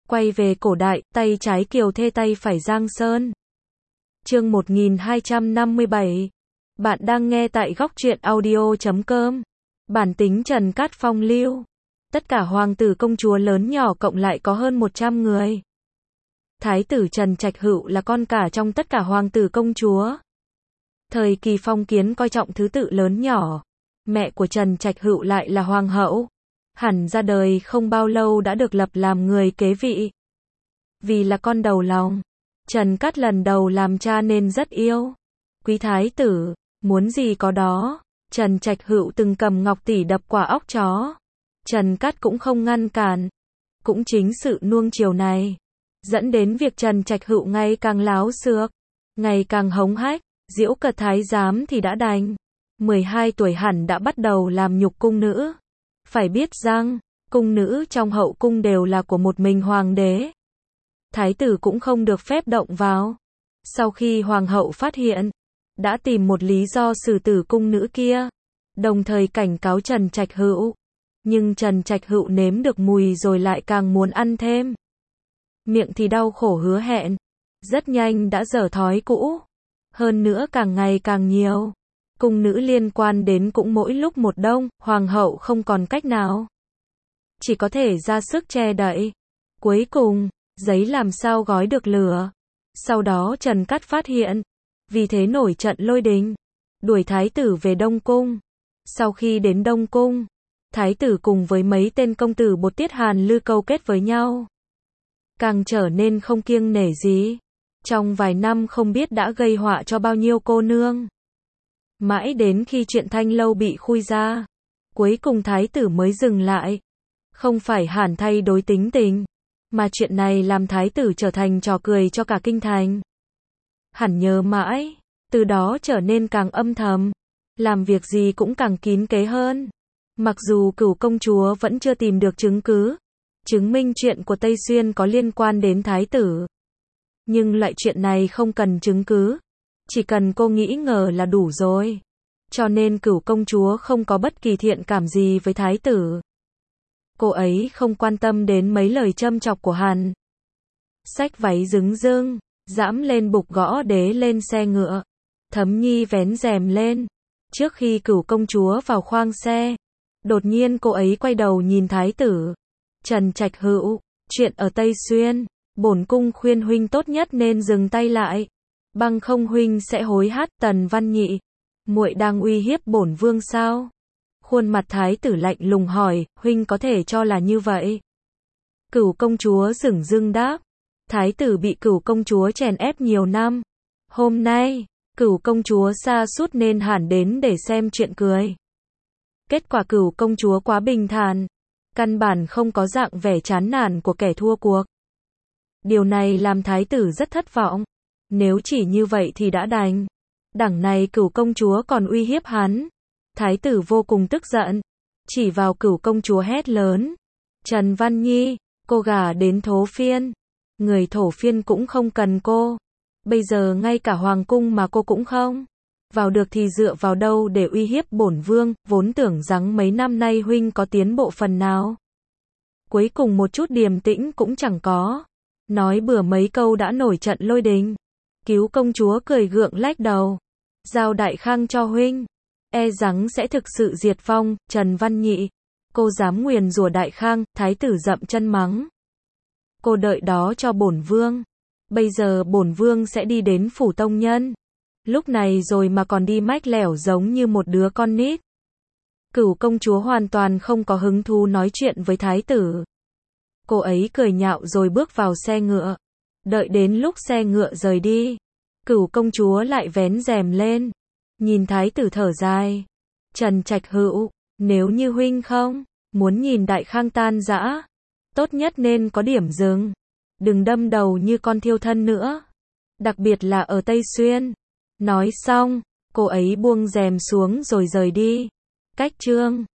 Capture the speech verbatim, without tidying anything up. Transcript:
Quay về cổ đại, tay trái Kiều Thê tay phải Giang Sơn. Chương một nghìn hai trăm năm mươi bảy. Bạn đang nghe tại góc truyện audio chấm com. Bản tính Trần Cát Phong lưu. Tất cả hoàng tử công chúa lớn nhỏ cộng lại có hơn một trăm người. Thái tử Trần Trạch Hữu là con cả trong tất cả hoàng tử công chúa. Thời kỳ phong kiến coi trọng thứ tự lớn nhỏ. Mẹ của Trần Trạch Hữu lại là hoàng hậu. Hẳn ra đời không bao lâu đã được lập làm người kế vị. Vì là con đầu lòng, Trần Cát lần đầu làm cha nên rất yêu quý thái tử, muốn gì có đó. Trần Trạch Hữu từng cầm ngọc tỷ đập quả óc chó. Trần Cát cũng không ngăn cản. Cũng chính sự nuông chiều này dẫn đến việc Trần Trạch Hữu ngày càng láo xược, ngày càng hống hách. Giễu cợt thái giám thì đã đành, mười hai tuổi hẳn đã bắt đầu làm nhục cung nữ. Phải biết rằng, cung nữ trong hậu cung đều là của một mình hoàng đế. Thái tử cũng không được phép động vào. Sau khi hoàng hậu phát hiện, đã tìm một lý do xử tử cung nữ kia, đồng thời cảnh cáo Trần Trạch Hữu. Nhưng Trần Trạch Hữu nếm được mùi rồi lại càng muốn ăn thêm. Miệng thì đau khổ hứa hẹn, rất nhanh đã dở thói cũ. Hơn nữa càng ngày càng nhiều. Cung nữ liên quan đến cũng mỗi lúc một đông, hoàng hậu không còn cách nào. Chỉ có thể ra sức che đậy. Cuối cùng, giấy làm sao gói được lửa. Sau đó Trần Cát phát hiện. Vì thế nổi trận lôi đình. Đuổi thái tử về Đông Cung. Sau khi đến Đông Cung, thái tử cùng với mấy tên công tử Bột Tiết Hàn Lư câu kết với nhau. Càng trở nên không kiêng nể gì. Trong vài năm không biết đã gây họa cho bao nhiêu cô nương. Mãi đến khi chuyện Thanh Lâu bị khui ra, cuối cùng thái tử mới dừng lại. Không phải hẳn thay đổi tính tình, mà chuyện này làm thái tử trở thành trò cười cho cả kinh thành. Hẳn nhớ mãi, từ đó trở nên càng âm thầm, làm việc gì cũng càng kín kế hơn. Mặc dù Cửu công chúa vẫn chưa tìm được chứng cứ, chứng minh chuyện của Tây Xuyên có liên quan đến thái tử. Nhưng loại chuyện này không cần chứng cứ. Chỉ cần cô nghĩ ngờ là đủ rồi. Cho nên Cửu công chúa không có bất kỳ thiện cảm gì với thái tử. Cô ấy không quan tâm đến mấy lời châm chọc của hắn. Xách váy dứng dưng, dẫm lên bục gõ đế lên xe ngựa. Thấm Nhi vén rèm lên. Trước khi Cửu công chúa vào khoang xe, đột nhiên cô ấy quay đầu nhìn thái tử. Trần Trạch Hữu, chuyện ở Tây Xuyên, bổn cung khuyên huynh tốt nhất nên dừng tay lại. Bằng không huynh sẽ hối hận. Tần Văn Nhị, muội đang uy hiếp bổn vương sao? Khuôn mặt thái tử lạnh lùng hỏi, huynh có thể cho là như vậy? Cửu công chúa dửng dưng đáp. Thái tử bị Cửu công chúa chèn ép nhiều năm. Hôm nay, Cửu công chúa sa sút nên hẳn đến để xem chuyện cười. Kết quả Cửu công chúa quá bình thản, căn bản không có dạng vẻ chán nản của kẻ thua cuộc. Điều này làm thái tử rất thất vọng. Nếu chỉ như vậy thì đã đành. Đằng này Cửu công chúa còn uy hiếp hắn. Thái tử vô cùng tức giận. Chỉ vào Cửu công chúa hét lớn. Trần Văn Nhi, cô gả đến Thổ Phiên. Người Thổ Phiên cũng không cần cô. Bây giờ ngay cả hoàng cung mà cô cũng không vào được thì dựa vào đâu để uy hiếp bổn vương. Vốn tưởng rằng mấy năm nay huynh có tiến bộ phần nào. Cuối cùng một chút điềm tĩnh cũng chẳng có. Nói bừa mấy câu đã nổi trận lôi đình. Cứu công chúa cười gượng lách đầu. Giao Đại Khang cho huynh. E rằng sẽ thực sự diệt vong. Trần Văn Nhị, cô dám nguyền rủa Đại Khang. Thái tử dậm chân mắng. Cô đợi đó cho bổn vương. Bây giờ bổn vương sẽ đi đến phủ tông nhân. Lúc này rồi mà còn đi mách lẻo giống như một đứa con nít. Cửu công chúa hoàn toàn không có hứng thú nói chuyện với thái tử. Cô ấy cười nhạo rồi bước vào xe ngựa. Đợi đến lúc xe ngựa rời đi, Cửu công chúa lại vén rèm lên. Nhìn thái tử thở dài. Trần Trạch Hữu, nếu như huynh không muốn nhìn Đại Khang tan rã, tốt nhất nên có điểm dừng. Đừng đâm đầu như con thiêu thân nữa. Đặc biệt là ở Tây Xuyên. Nói xong, cô ấy buông rèm xuống rồi rời đi. Cách chương